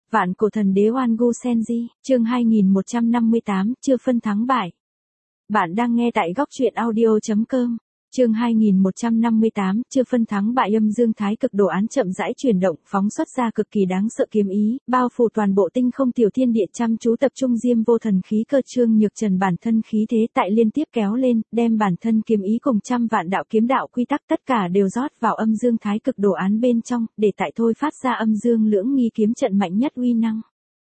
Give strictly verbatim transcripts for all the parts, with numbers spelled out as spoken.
Vạn cổ thần đế Oan Gu Senji, chương hai nghìn một trăm năm mươi tám, chưa phân thắng bại. Bạn đang nghe tại góc truyện audio.com. Chương hai nghìn một trăm năm mươi tám, chưa phân thắng bại. Âm dương thái cực đồ án chậm rãi chuyển động, phóng xuất ra cực kỳ đáng sợ kiếm ý, bao phủ toàn bộ tinh không tiểu thiên địa, chăm chú tập trung Diêm Vô Thần khí cơ. Trương Nhược Trần bản thân khí thế tại liên tiếp kéo lên, đem bản thân kiếm ý cùng trăm vạn đạo kiếm đạo quy tắc tất cả đều rót vào âm dương thái cực đồ án bên trong, để tại thôi phát ra âm dương lưỡng nghi kiếm trận mạnh nhất uy năng.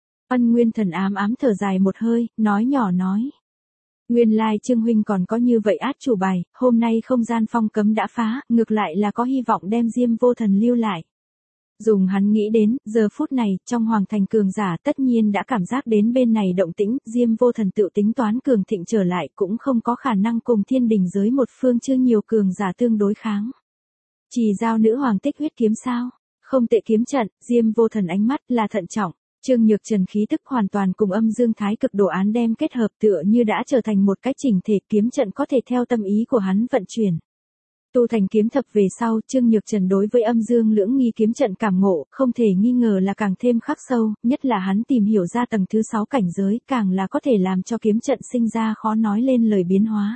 Ân Nguyên Thần ám ám thở dài một hơi, nói nhỏ nói. Nguyên lai Trương huynh còn có như vậy át chủ bài, hôm nay không gian phong cấm đã phá, ngược lại là có hy vọng đem Diêm Vô Thần lưu lại. Dùng hắn nghĩ đến, giờ phút này, trong hoàng thành cường giả tất nhiên đã cảm giác đến bên này động tĩnh, Diêm Vô Thần tự tính toán cường thịnh trở lại cũng không có khả năng cùng thiên đình giới một phương chưa nhiều cường giả tương đối kháng. Chỉ giao nữ hoàng tích huyết kiếm sao? Không tệ kiếm trận, Diêm Vô Thần ánh mắt là thận trọng. Trương Nhược Trần khí tức hoàn toàn cùng âm dương thái cực đồ án đem kết hợp, tựa như đã trở thành một cái chỉnh thể, kiếm trận có thể theo tâm ý của hắn vận chuyển. Tu thành kiếm thập về sau, Trương Nhược Trần đối với âm dương lưỡng nghi kiếm trận cảm ngộ, không thể nghi ngờ là càng thêm khắc sâu, nhất là hắn tìm hiểu ra tầng thứ sáu cảnh giới, càng là có thể làm cho kiếm trận sinh ra khó nói lên lời biến hóa.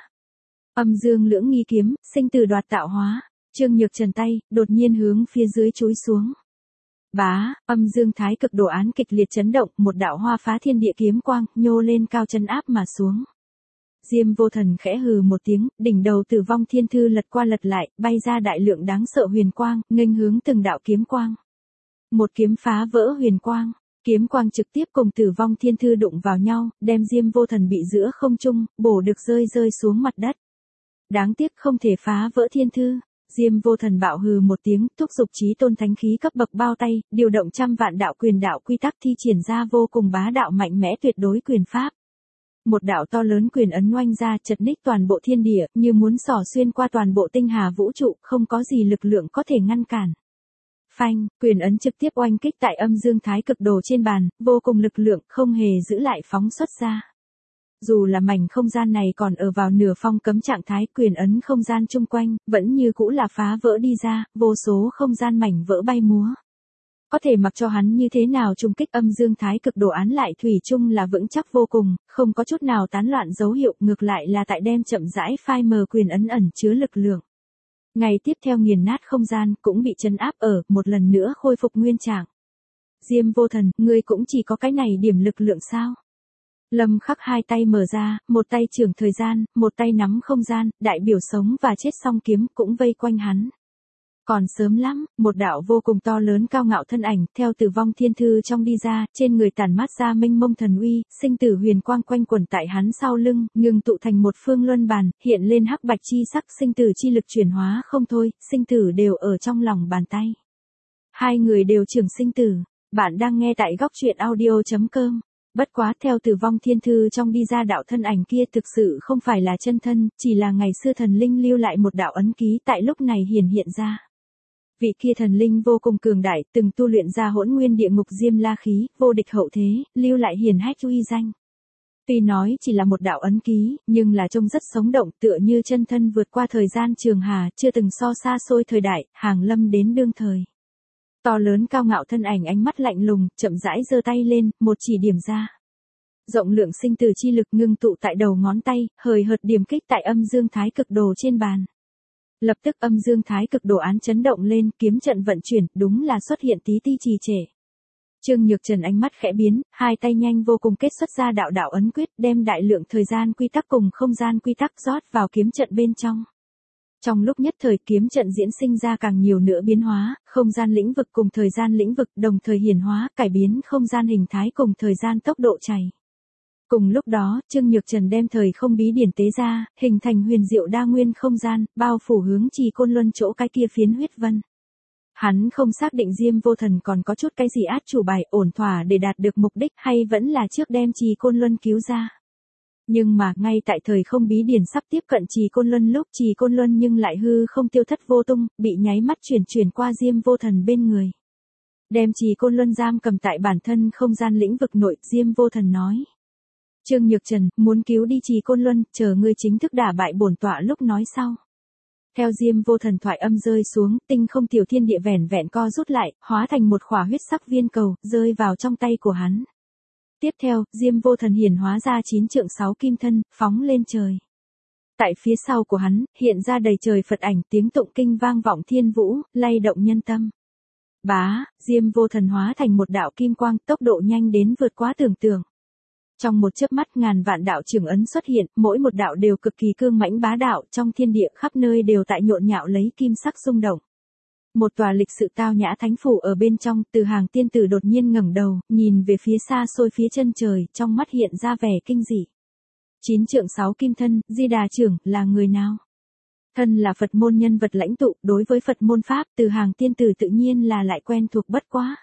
Âm dương lưỡng nghi kiếm, sinh từ đoạt tạo hóa. Trương Nhược Trần tay đột nhiên hướng phía dưới chúi xuống. Bá, âm dương thái cực đồ án kịch liệt chấn động, một đạo hoa phá thiên địa kiếm quang nhô lên cao chân áp mà xuống. Diêm Vô Thần khẽ hừ một tiếng, đỉnh đầu Tử Vong Thiên Thư lật qua lật lại, bay ra đại lượng đáng sợ huyền quang, nghênh hướng từng đạo kiếm quang. Một kiếm phá vỡ huyền quang, kiếm quang trực tiếp cùng Tử Vong Thiên Thư đụng vào nhau, đem Diêm Vô Thần bị giữa không trung, bổ được rơi rơi xuống mặt đất. Đáng tiếc không thể phá vỡ thiên thư. Diêm Vô Thần bạo hừ một tiếng, thúc giục chí tôn thánh khí cấp bậc bao tay, điều động trăm vạn đạo quyền đạo quy tắc thi triển ra vô cùng bá đạo mạnh mẽ tuyệt đối quyền pháp. Một đạo to lớn quyền ấn oanh ra, chật ních toàn bộ thiên địa, như muốn xỏ xuyên qua toàn bộ tinh hà vũ trụ, không có gì lực lượng có thể ngăn cản. Phanh, quyền ấn trực tiếp oanh kích tại âm dương thái cực đồ trên bàn, vô cùng lực lượng, không hề giữ lại phóng xuất ra. Dù là mảnh không gian này còn ở vào nửa phong cấm trạng thái, quyền ấn không gian chung quanh, vẫn như cũ là phá vỡ đi ra, vô số không gian mảnh vỡ bay múa. Có thể mặc cho hắn như thế nào trung kích, âm dương thái cực đồ án lại thủy chung là vững chắc vô cùng, không có chút nào tán loạn dấu hiệu, ngược lại là tại đem chậm rãi phai mờ quyền ấn ẩn chứa lực lượng. Ngày tiếp theo nghiền nát không gian, cũng bị trấn áp ở, một lần nữa khôi phục nguyên trạng. Diêm Vô Thần, ngươi cũng chỉ có cái này điểm lực lượng sao? Lâm Khắc hai tay mở ra, một tay trưởng thời gian, một tay nắm không gian, đại biểu sống và chết song kiếm cũng vây quanh hắn. Còn sớm lắm, một đạo vô cùng to lớn cao ngạo thân ảnh, theo Tử Vong Thiên Thư trong đi ra, trên người tản mát ra mênh mông thần uy, sinh tử huyền quang quanh quẩn tại hắn sau lưng, ngừng tụ thành một phương luân bàn, hiện lên hắc bạch chi sắc, sinh tử chi lực chuyển hóa không thôi, sinh tử đều ở trong lòng bàn tay. Hai người đều trưởng sinh tử. Bạn đang nghe tại góc truyện audio.com. Bất quá theo Tử Vong Thiên Thư trong đi ra đạo thân ảnh kia thực sự không phải là chân thân, chỉ là ngày xưa thần linh lưu lại một đạo ấn ký tại lúc này hiển hiện ra. Vị kia thần linh vô cùng cường đại, từng tu luyện ra hỗn nguyên địa ngục diêm la khí, vô địch hậu thế, lưu lại hiển hách uy danh. Tuy nói chỉ là một đạo ấn ký, nhưng là trông rất sống động, tựa như chân thân vượt qua thời gian trường hà, chưa từng so xa xôi thời đại, hàng lâm đến đương thời. To lớn cao ngạo thân ảnh ánh mắt lạnh lùng, chậm rãi giơ tay lên, một chỉ điểm ra. Rộng lượng sinh tử chi lực ngưng tụ tại đầu ngón tay, hời hợt điểm kích tại âm dương thái cực đồ trên bàn. Lập tức âm dương thái cực đồ án chấn động lên, kiếm trận vận chuyển, đúng là xuất hiện tí ti trì trệ. Trương Nhược Trần ánh mắt khẽ biến, hai tay nhanh vô cùng kết xuất ra đạo đạo ấn quyết, đem đại lượng thời gian quy tắc cùng không gian quy tắc rót vào kiếm trận bên trong. Trong lúc nhất thời kiếm trận diễn sinh ra càng nhiều nữa biến hóa, không gian lĩnh vực cùng thời gian lĩnh vực đồng thời hiển hóa, cải biến không gian hình thái cùng thời gian tốc độ chảy. Cùng lúc đó, Trương Nhược Trần đem thời không bí điển tế ra, hình thành huyền diệu đa nguyên không gian, bao phủ hướng Trì Côn Luân chỗ cái kia phiến huyết vân. Hắn không xác định Diêm Vô Thần còn có chút cái gì át chủ bài ổn thỏa để đạt được mục đích, hay vẫn là trước đem Trì Côn Luân cứu ra. Nhưng mà, ngay tại thời không bí điển sắp tiếp cận Trì Côn Luân lúc Trì Côn Luân nhưng lại hư không tiêu thất vô tung, bị nháy mắt chuyển chuyển qua Diêm Vô Thần bên người. Đem Trì Côn Luân giam cầm tại bản thân không gian lĩnh vực nội, Diêm Vô Thần nói. Trương Nhược Trần, muốn cứu đi Trì Côn Luân, chờ ngươi chính thức đả bại bổn tọa lúc nói sau. Theo Diêm Vô Thần thoại âm rơi xuống, tinh không tiểu thiên địa vẻn vẹn co rút lại, hóa thành một khỏa huyết sắc viên cầu, rơi vào trong tay của hắn. Tiếp theo, Diêm Vô Thần hiển hóa ra chín trượng sáu kim thân, phóng lên trời. Tại phía sau của hắn, hiện ra đầy trời Phật ảnh, tiếng tụng kinh vang vọng thiên vũ, lay động nhân tâm. Bá, Diêm Vô Thần hóa thành một đạo kim quang, tốc độ nhanh đến vượt quá tưởng tượng. Trong một chớp mắt ngàn vạn đạo trường ấn xuất hiện, mỗi một đạo đều cực kỳ cương mãnh bá đạo, trong thiên địa khắp nơi đều tại nhộn nhạo lấy kim sắc rung động. Một tòa lịch sự tao nhã thánh phủ ở bên trong, Từ Hàng tiên tử đột nhiên ngẩng đầu, nhìn về phía xa xôi phía chân trời, trong mắt hiện ra vẻ kinh dị. Chín trượng sáu kim thân, Di Đà trưởng, là người nào? Thân là Phật môn nhân vật lãnh tụ, đối với Phật môn pháp, Từ Hàng tiên tử tự nhiên là lại quen thuộc bất quá.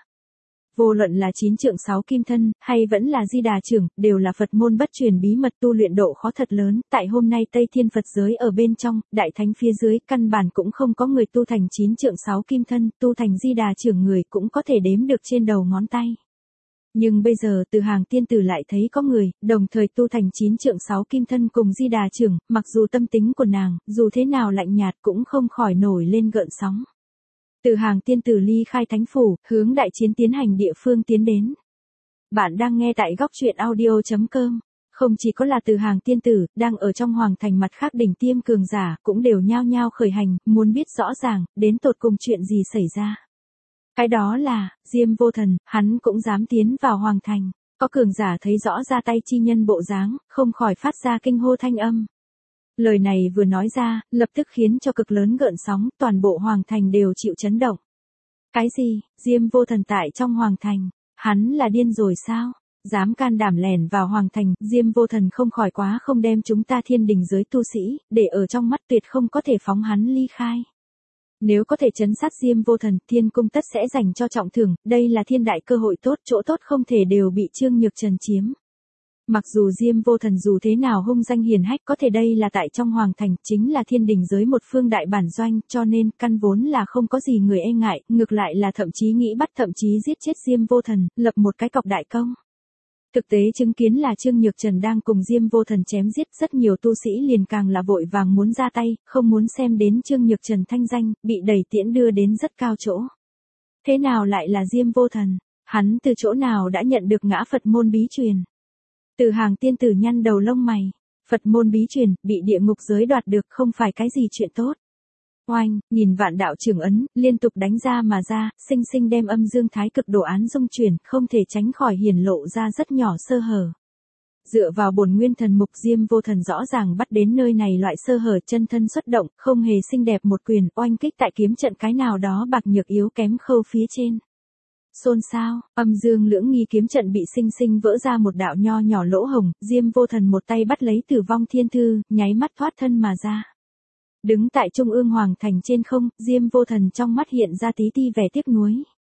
Vô luận là chín trượng sáu kim thân, hay vẫn là Di Đà trưởng, đều là Phật môn bất truyền bí mật tu luyện độ khó thật lớn, tại hôm nay Tây Thiên Phật giới ở bên trong, đại thánh phía dưới, căn bản cũng không có người tu thành chín trượng sáu kim thân, tu thành Di Đà trưởng người cũng có thể đếm được trên đầu ngón tay. Nhưng bây giờ Từ Hàng tiên tử lại thấy có người, đồng thời tu thành chín trượng sáu kim thân cùng Di Đà trưởng, mặc dù tâm tính của nàng, dù thế nào lạnh nhạt cũng không khỏi nổi lên gợn sóng. Từ Hàng tiên tử ly khai thánh phủ, hướng đại chiến tiến hành địa phương tiến đến. Bạn đang nghe tại góc truyện audio chấm com. Không chỉ có là Từ Hàng tiên tử, đang ở trong hoàng thành mặt khác đỉnh tiêm cường giả, cũng đều nhao nhao khởi hành, muốn biết rõ ràng, đến tột cùng chuyện gì xảy ra. Cái đó là, Diêm Vô Thần, hắn cũng dám tiến vào hoàng thành. Có cường giả thấy rõ ra tay chi nhân bộ dáng, không khỏi phát ra kinh hô thanh âm. Lời này vừa nói ra, lập tức khiến cho cực lớn gợn sóng, toàn bộ hoàng thành đều chịu chấn động. Cái gì, Diêm Vô Thần tại trong hoàng thành, hắn là điên rồi sao? Dám can đảm lẻn vào hoàng thành, Diêm Vô Thần không khỏi quá không đem chúng ta thiên đình giới tu sĩ, để ở trong mắt tuyệt không có thể phóng hắn ly khai. Nếu có thể trấn sát Diêm Vô Thần, thiên cung tất sẽ dành cho trọng thưởng, đây là thiên đại cơ hội tốt, chỗ tốt không thể đều bị Trương Nhược Trần chiếm. Mặc dù Diêm Vô Thần dù thế nào hung danh hiển hách, có thể đây là tại trong hoàng thành, chính là thiên đình giới một phương đại bản doanh, cho nên căn vốn là không có gì người e ngại, ngược lại là thậm chí nghĩ bắt thậm chí giết chết Diêm Vô Thần, lập một cái cọc đại công. Thực tế chứng kiến là Trương Nhược Trần đang cùng Diêm Vô Thần chém giết, rất nhiều tu sĩ liền càng là vội vàng muốn ra tay, không muốn xem đến Trương Nhược Trần thanh danh, bị đẩy tiễn đưa đến rất cao chỗ. Thế nào lại là Diêm Vô Thần? Hắn từ chỗ nào đã nhận được ngã Phật môn bí truyền? Từ Hàng tiên tử nhăn đầu lông mày, Phật môn bí truyền, bị địa ngục giới đoạt được không phải cái gì chuyện tốt. Oanh, nhìn vạn đạo trường ấn, liên tục đánh ra mà ra, sinh sinh đem âm dương thái cực đồ án dung chuyển, không thể tránh khỏi hiển lộ ra rất nhỏ sơ hở. Dựa vào bổn nguyên thần mục, Diêm Vô Thần rõ ràng bắt đến nơi này loại sơ hở, chân thân xuất động, không hề xinh đẹp một quyền, oanh kích tại kiếm trận cái nào đó bạc nhược yếu kém khâu phía trên. Xôn xao, âm dương lưỡng nghi kiếm trận bị sinh sinh vỡ ra một đạo nho nhỏ lỗ hồng, Diêm Vô Thần một tay bắt lấy Tử Vong Thiên Thư, nháy mắt thoát thân mà ra. Đứng tại trung ương hoàng thành trên không, Diêm Vô Thần trong mắt hiện ra tí ti vẻ tiếc nuối.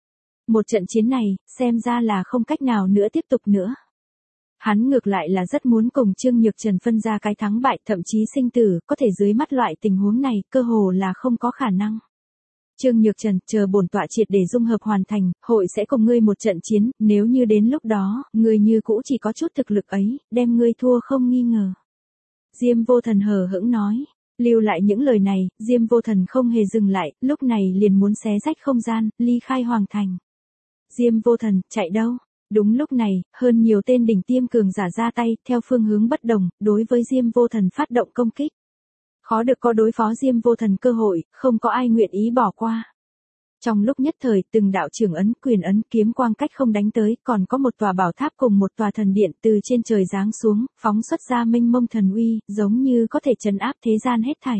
Một trận chiến này, xem ra là không cách nào nữa tiếp tục nữa. Hắn ngược lại là rất muốn cùng Trương Nhược Trần phân ra cái thắng bại, thậm chí sinh tử, có thể dưới mắt loại tình huống này, cơ hồ là không có khả năng. Trương Nhược Trần, chờ bổn tọa triệt để dung hợp hoàn thành, hội sẽ cùng ngươi một trận chiến, nếu như đến lúc đó, ngươi như cũ chỉ có chút thực lực ấy, đem ngươi thua không nghi ngờ. Diêm Vô Thần hờ hững nói, lưu lại những lời này, Diêm Vô Thần không hề dừng lại, lúc này liền muốn xé rách không gian, ly khai hoàng thành. Diêm Vô Thần, chạy đâu? Đúng lúc này, hơn nhiều tên đỉnh tiêm cường giả ra tay, theo phương hướng bất đồng, đối với Diêm Vô Thần phát động công kích. Khó được có đối phó Diêm Vô Thần cơ hội, không có ai nguyện ý bỏ qua. Trong lúc nhất thời, từng đạo trưởng ấn, quyền ấn, kiếm quang cách không đánh tới, còn có một tòa bảo tháp cùng một tòa thần điện từ trên trời giáng xuống, phóng xuất ra mênh mông thần uy, giống như có thể trấn áp thế gian hết thảy.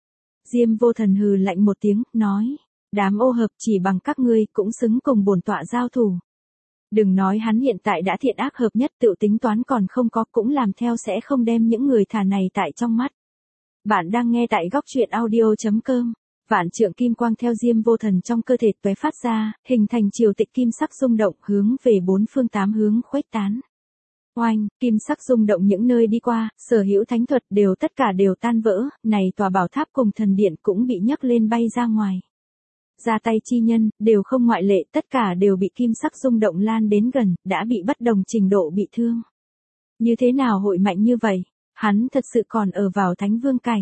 Diêm Vô Thần hừ lạnh một tiếng, nói, đám ô hợp chỉ bằng các ngươi cũng xứng cùng bổn tọa giao thủ. Đừng nói hắn hiện tại đã thiện ác hợp nhất, tự tính toán còn không có, cũng làm theo sẽ không đem những người thà này tại trong mắt. Bạn đang nghe tại góc truyện audio chấm com. Vạn trượng kim quang theo Diêm Vô Thần trong cơ thể tóe phát ra, hình thành triều tịch kim sắc rung động, hướng về bốn phương tám hướng khuếch tán. Oanh, kim sắc rung động những nơi đi qua, sở hữu thánh thuật đều tất cả đều tan vỡ, này tòa bảo tháp cùng thần điện cũng bị nhấc lên bay ra ngoài. Ra tay chi nhân, đều không ngoại lệ, tất cả đều bị kim sắc rung động lan đến gần, đã bị bất đồng trình độ bị thương. Như thế nào hội mạnh như vậy? Hắn thật sự còn ở vào thánh vương cảnh.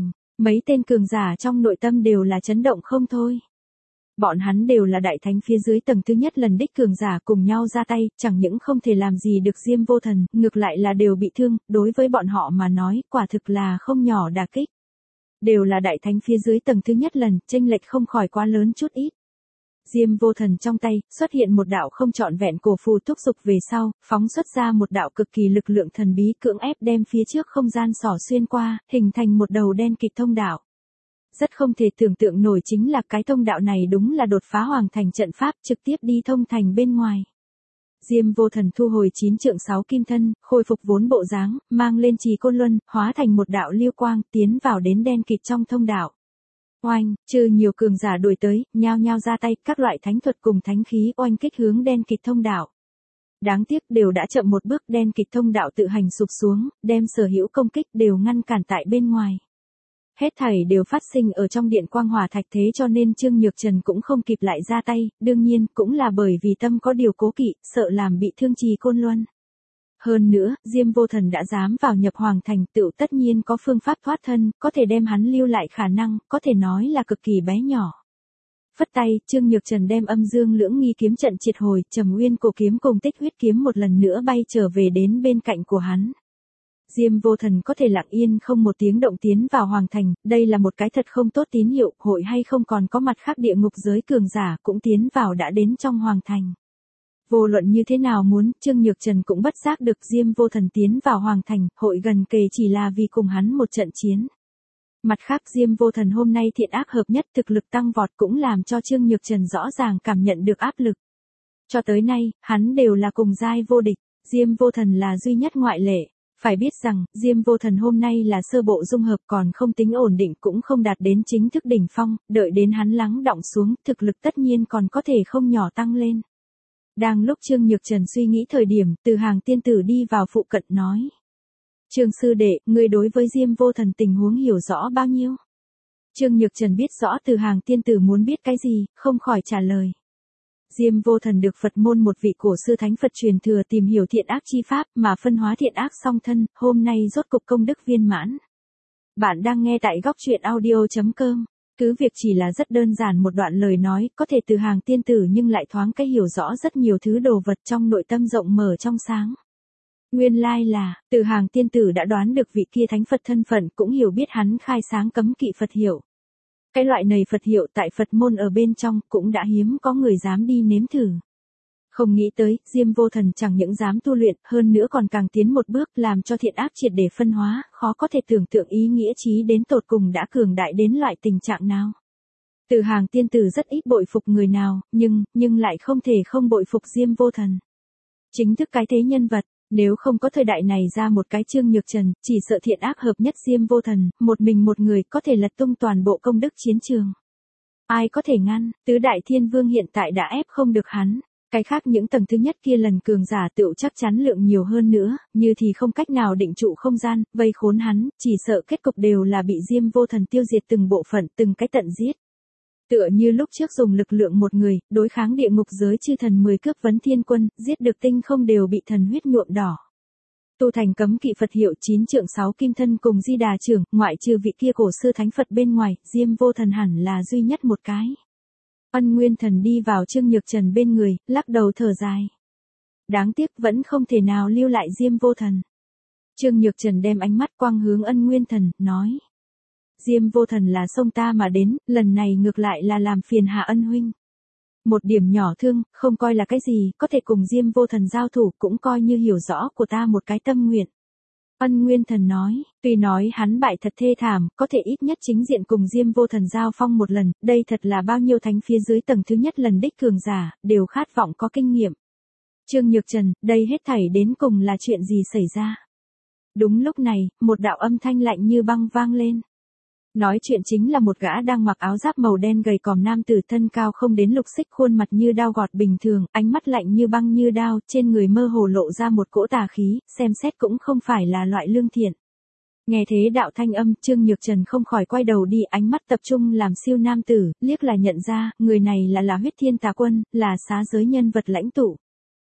Mấy tên cường giả trong nội tâm đều là chấn động không thôi. Bọn hắn đều là đại thánh phía dưới tầng thứ nhất lần đích cường giả cùng nhau ra tay, chẳng những không thể làm gì được Diêm Vô Thần, ngược lại là đều bị thương, đối với bọn họ mà nói, quả thực là không nhỏ đả kích. Đều là đại thánh phía dưới tầng thứ nhất lần, chênh lệch không khỏi quá lớn chút ít. Diêm Vô Thần trong tay, xuất hiện một đạo không trọn vẹn cổ phù thúc dục về sau, phóng xuất ra một đạo cực kỳ lực lượng thần bí cưỡng ép đem phía trước không gian xỏ xuyên qua, hình thành một đầu đen kịt thông đạo. Rất không thể tưởng tượng nổi chính là cái thông đạo này đúng là đột phá hoàng thành trận pháp trực tiếp đi thông thành bên ngoài. Diêm Vô Thần thu hồi chín trượng sáu kim thân, khôi phục vốn bộ dáng, mang lên trì côn luân, hóa thành một đạo lưu quang, tiến vào đến đen kịt trong thông đạo. Oanh, trừ nhiều cường giả đuổi tới, nhao nhao ra tay, các loại thánh thuật cùng thánh khí oanh kích hướng đen kịt thông đạo. Đáng tiếc đều đã chậm một bước, đen kịt thông đạo tự hành sụp xuống, đem sở hữu công kích đều ngăn cản tại bên ngoài. Hết thảy đều phát sinh ở trong điện quang hỏa thạch, thế cho nên Trương Nhược Trần cũng không kịp lại ra tay, đương nhiên cũng là bởi vì tâm có điều cố kỵ, sợ làm bị thương trì côn luân. Hơn nữa, Diêm Vô Thần đã dám vào nhập hoàng thành, tựu tất nhiên có phương pháp thoát thân, có thể đem hắn lưu lại khả năng, có thể nói là cực kỳ bé nhỏ. Phất tay, Trương Nhược Trần đem âm dương lưỡng nghi kiếm trận triệt hồi, Trầm Uyên cổ kiếm cùng Tích huyết kiếm một lần nữa bay trở về đến bên cạnh của hắn. Diêm Vô Thần có thể lặng yên không một tiếng động tiến vào hoàng thành, đây là một cái thật không tốt tín hiệu, hội hay không còn có mặt khác địa ngục giới cường giả cũng tiến vào đã đến trong hoàng thành. Vô luận như thế nào muốn, Trương Nhược Trần cũng bất giác được Diêm Vô Thần tiến vào hoàng thành, hội gần kề chỉ là vì cùng hắn một trận chiến. Mặt khác Diêm Vô Thần hôm nay thiện ác hợp nhất, thực lực tăng vọt cũng làm cho Trương Nhược Trần rõ ràng cảm nhận được áp lực. Cho tới nay, hắn đều là cùng giai vô địch, Diêm Vô Thần là duy nhất ngoại lệ. Phải biết rằng, Diêm Vô Thần hôm nay là sơ bộ dung hợp còn không tính ổn định cũng không đạt đến chính thức đỉnh phong, đợi đến hắn lắng đọng xuống, thực lực tất nhiên còn có thể không nhỏ tăng lên. Đang lúc Trương Nhược Trần suy nghĩ thời điểm, Từ Hàng tiên tử đi vào phụ cận nói. Trương sư đệ, ngươi đối với Diêm Vô Thần tình huống hiểu rõ bao nhiêu? Trương Nhược Trần biết rõ Từ Hàng tiên tử muốn biết cái gì, không khỏi trả lời. Diêm Vô Thần được Phật môn một vị cổ sư thánh Phật truyền thừa tìm hiểu thiện ác chi pháp mà phân hóa thiện ác song thân, hôm nay rốt cục công đức viên mãn. Bạn đang nghe tại góc truyện audio chấm com. Cứ việc chỉ là rất đơn giản một đoạn lời nói, có thể Từ Hàng tiên tử nhưng lại thoáng cái hiểu rõ rất nhiều thứ đồ vật trong nội tâm rộng mở trong sáng. Nguyên lai là, Từ Hàng tiên tử đã đoán được vị kia thánh Phật thân phận, cũng hiểu biết hắn khai sáng cấm kỵ Phật hiệu. Cái loại này Phật hiệu tại Phật môn ở bên trong cũng đã hiếm có người dám đi nếm thử. Không nghĩ tới, Diêm Vô Thần chẳng những dám tu luyện, hơn nữa còn càng tiến một bước làm cho thiện ác triệt để phân hóa, khó có thể tưởng tượng ý nghĩa chí đến tột cùng đã cường đại đến loại tình trạng nào. Từ Hàng tiên tử rất ít bội phục người nào, nhưng, nhưng lại không thể không bội phục Diêm Vô Thần. Chính thức cái thế nhân vật. Nếu không có thời đại này ra một cái Trương Nhược Trần, chỉ sợ thiện ác hợp nhất Diêm Vô Thần, một mình một người có thể lật tung toàn bộ công đức chiến trường. Ai có thể ngăn, tứ đại thiên vương hiện tại đã ép không được hắn. Cái khác những tầng thứ nhất kia lần cường giả tựu chắc chắn lượng nhiều hơn nữa, như thì không cách nào định trụ không gian, vây khốn hắn, chỉ sợ kết cục đều là bị Diêm Vô Thần tiêu diệt từng bộ phận, từng cái tận giết. Tựa như lúc trước dùng lực lượng một người, đối kháng địa ngục giới chư thần mười cướp vấn thiên quân, giết được tinh không đều bị thần huyết nhuộm đỏ. Tu thành cấm kỵ Phật hiệu chín trượng sáu kim thân cùng Di Đà trưởng, ngoại trừ vị kia cổ sư thánh Phật bên ngoài, Diêm Vô Thần hẳn là duy nhất một cái. Ân Nguyên Thần đi vào Trương Nhược Trần bên người, lắc đầu thở dài. Đáng tiếc vẫn không thể nào lưu lại Diêm Vô Thần. Trương Nhược Trần đem ánh mắt quang hướng Ân Nguyên Thần, nói. Diêm Vô Thần là sông ta mà đến, lần này ngược lại là làm phiền Hạ Ân huynh. Một điểm nhỏ thương, không coi là cái gì, có thể cùng Diêm Vô Thần giao thủ cũng coi như hiểu rõ của ta một cái tâm nguyện. Ân Nguyên Thần nói, tuy nói hắn bại thật thê thảm, có thể ít nhất chính diện cùng Diêm Vô Thần giao phong một lần, đây thật là bao nhiêu thánh phía dưới tầng thứ nhất lần đích cường giả, đều khát vọng có kinh nghiệm. Trương Nhược Trần, đây hết thảy đến cùng là chuyện gì xảy ra? Đúng lúc này, một đạo âm thanh lạnh như băng vang lên. Nói chuyện chính là một gã đang mặc áo giáp màu đen gầy còm nam tử thân cao không đến lục xích, khuôn mặt như đao gọt bình thường, ánh mắt lạnh như băng như đao, trên người mơ hồ lộ ra một cỗ tà khí, xem xét cũng không phải là loại lương thiện. Nghe thế đạo thanh âm, Trương Nhược Trần không khỏi quay đầu đi, ánh mắt tập trung làm siêu nam tử, liếc là nhận ra, người này là là Huyết Thiên Tà Quân, là xá giới nhân vật lãnh tụ.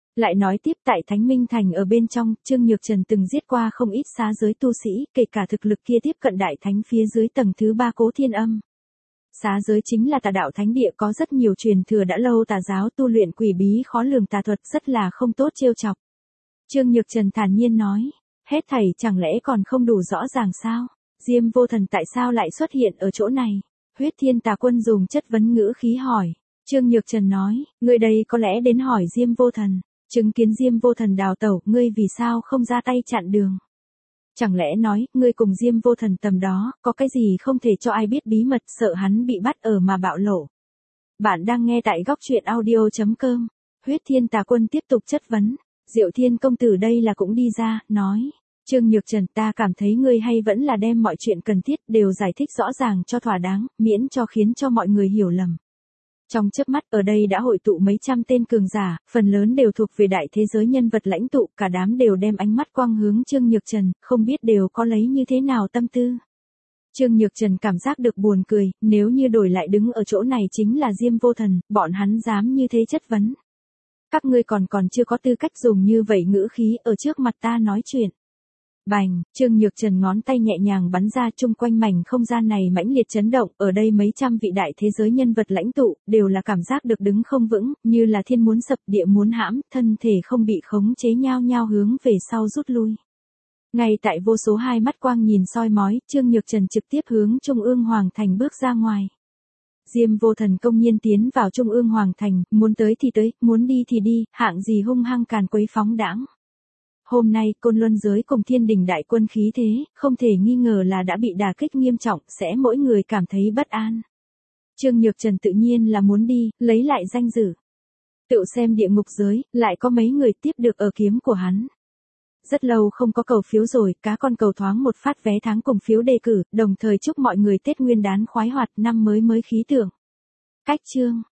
Lại nói tiếp tại Thánh Minh Thành ở bên trong, Trương Nhược Trần từng giết qua không ít xá giới tu sĩ, kể cả thực lực kia tiếp cận đại thánh phía dưới tầng thứ ba Cố Thiên Âm. Xá giới chính là tà đạo thánh địa có rất nhiều truyền thừa đã lâu, tà giáo tu luyện quỷ bí khó lường tà thuật rất là không tốt trêu chọc. Trương Nhược Trần thản nhiên nói, hết thảy chẳng lẽ còn không đủ rõ ràng sao? Diêm Vô Thần tại sao lại xuất hiện ở chỗ này? Huyết Thiên Tà Quân dùng chất vấn ngữ khí hỏi. Trương Nhược Trần nói, ngươi đây có lẽ đến hỏi Diêm Vô Thần. Chứng kiến Diêm Vô Thần đào tẩu, ngươi vì sao không ra tay chặn đường? Chẳng lẽ nói, ngươi cùng Diêm Vô Thần tầm đó, có cái gì không thể cho ai biết bí mật, sợ hắn bị bắt ở mà bạo lộ? Bạn đang nghe tại góc truyện audio chấm com. Huyết Thiên Tà Quân tiếp tục chất vấn. Diệu Thiên công tử đây là cũng đi ra, nói. Trương Nhược Trần, ta cảm thấy ngươi hay vẫn là đem mọi chuyện cần thiết đều giải thích rõ ràng cho thỏa đáng, miễn cho khiến cho mọi người hiểu lầm. Trong chớp mắt ở đây đã hội tụ mấy trăm tên cường giả, phần lớn đều thuộc về đại thế giới nhân vật lãnh tụ, cả đám đều đem ánh mắt quang hướng Trương Nhược Trần, không biết đều có lấy như thế nào tâm tư. Trương Nhược Trần cảm giác được buồn cười, nếu như đổi lại đứng ở chỗ này chính là Diêm Vô Thần, bọn hắn dám như thế chất vấn. Các ngươi còn còn chưa có tư cách dùng như vậy ngữ khí ở trước mặt ta nói chuyện. Bành, Trương Nhược Trần ngón tay nhẹ nhàng bắn ra, chung quanh mảnh không gian này mãnh liệt chấn động, ở đây mấy trăm vị đại thế giới nhân vật lãnh tụ, đều là cảm giác được đứng không vững, như là thiên muốn sập địa muốn hãm, thân thể không bị khống chế nhao nhao hướng về sau rút lui. Ngay tại vô số hai mắt quang nhìn soi mói, Trương Nhược Trần trực tiếp hướng Trung ương Hoàng Thành bước ra ngoài. Diêm Vô Thần công nhiên tiến vào Trung ương Hoàng Thành, muốn tới thì tới, muốn đi thì đi, hạng gì hung hăng càn quấy phóng đãng. Hôm nay, Côn Luân giới cùng Thiên Đình đại quân khí thế, không thể nghi ngờ là đã bị đả kích nghiêm trọng, sẽ mỗi người cảm thấy bất an. Trương Nhược Trần tự nhiên là muốn đi, lấy lại danh dự. Tự xem địa ngục giới, lại có mấy người tiếp được ở kiếm của hắn. Rất lâu không có cầu phiếu rồi, cá con cầu thoáng một phát vé tháng cùng phiếu đề cử, đồng thời chúc mọi người Tết Nguyên đán khoái hoạt, năm mới mới khí tượng. Cách chương